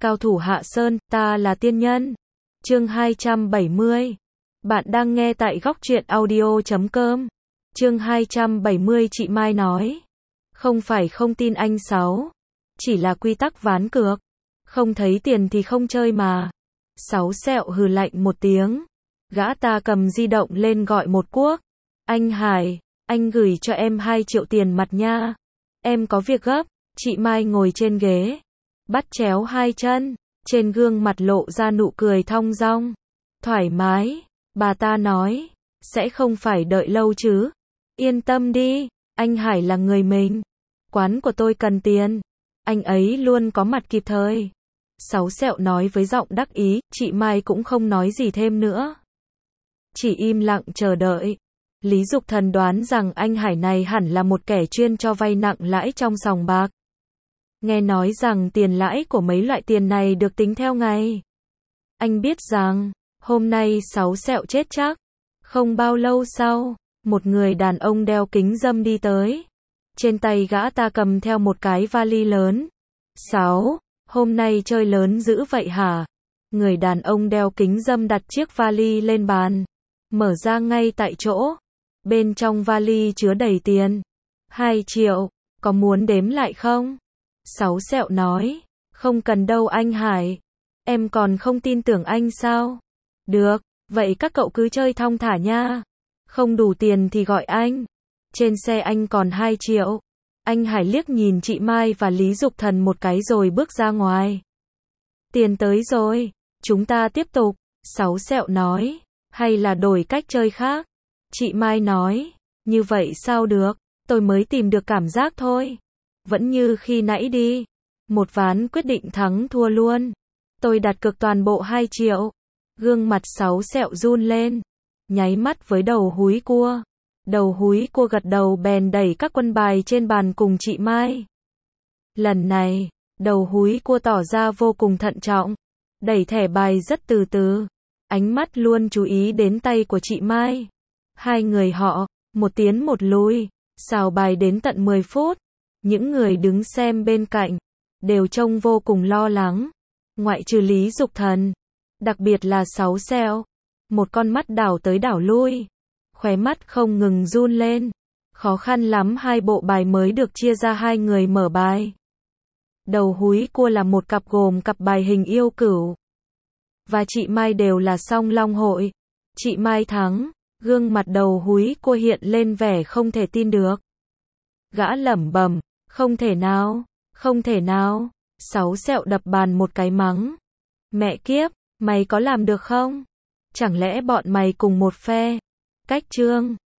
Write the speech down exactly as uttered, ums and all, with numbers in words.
Cao thủ Hạ Sơn, ta là tiên nhân. Chương hai trăm bảy mươi. Bạn đang nghe tại góc truyện audio chấm com. Chương hai trăm bảy mươi chị Mai nói. Không phải không tin anh Sáu. Chỉ là quy tắc ván cược. Không thấy tiền thì không chơi mà. Sáu sẹo hừ lạnh một tiếng. Gã ta cầm di động lên gọi một cuốc. Anh Hải, anh gửi cho em hai triệu tiền mặt nha. Em có việc gấp. Chị Mai ngồi trên ghế. Bắt chéo hai chân. Trên gương mặt lộ ra nụ cười thong dong. Thoải mái. Bà ta nói. Sẽ không phải đợi lâu chứ. Yên tâm đi. Anh Hải là người mình. Quán của tôi cần tiền. Anh ấy luôn có mặt kịp thời. Sáu sẹo nói với giọng đắc ý. Chị Mai cũng không nói gì thêm nữa. Chỉ im lặng chờ đợi. Lý Dục Thần đoán rằng anh Hải này hẳn là một kẻ chuyên cho vay nặng lãi trong sòng bạc. Nghe nói rằng tiền lãi của mấy loại tiền này được tính theo ngày. Anh biết rằng, hôm nay Sáu sẹo chết chắc. Không bao lâu sau, một người đàn ông đeo kính râm đi tới. Trên tay gã ta cầm theo một cái vali lớn. Sáu, hôm nay chơi lớn dữ vậy hả? Người đàn ông đeo kính râm đặt chiếc vali lên bàn. Mở ra ngay tại chỗ. Bên trong vali chứa đầy tiền. Hai triệu, có muốn đếm lại không? Sáu sẹo nói. Không cần đâu anh Hải. Em còn không tin tưởng anh sao? Được, vậy các cậu cứ chơi thong thả nha. Không đủ tiền thì gọi anh. Trên xe anh còn hai triệu. Anh Hải liếc nhìn chị Mai và Lý Dục Thần một cái rồi bước ra ngoài. Tiền tới rồi, chúng ta tiếp tục. Sáu sẹo nói. Hay là đổi cách chơi khác? Chị Mai nói. Như vậy sao được, tôi mới tìm được cảm giác thôi. Vẫn như khi nãy đi. Một ván quyết định thắng thua luôn. Tôi đặt cược toàn bộ hai triệu. Gương mặt Sáu sẹo run lên. Nháy mắt với đầu húi cua. Đầu húi cua gật đầu bèn đẩy các quân bài trên bàn cùng chị Mai. Lần này, đầu húi cua tỏ ra vô cùng thận trọng. Đẩy thẻ bài rất từ từ. Ánh mắt luôn chú ý đến tay của chị Mai. Hai người họ, một tiến một lui, xào bài đến tận mười phút. Những người đứng xem bên cạnh, đều trông vô cùng lo lắng. Ngoại trừ Lý Dục Thần, đặc biệt là Sáu sẹo. Một con mắt đảo tới đảo lui. Khóe mắt không ngừng run lên. Khó khăn lắm hai bộ bài mới được chia ra hai người mở bài. Đầu húi cua là một cặp gồm cặp bài hình yêu cửu. Và chị Mai đều là song long hội. Chị Mai thắng. Gương mặt đầu húi cua hiện lên vẻ không thể tin được. Gã lẩm bẩm. Không thể nào. Không thể nào. Sáu sẹo đập bàn một cái mắng. Mẹ kiếp, mày có làm được không? Chẳng lẽ bọn mày cùng một phe? Cách chương.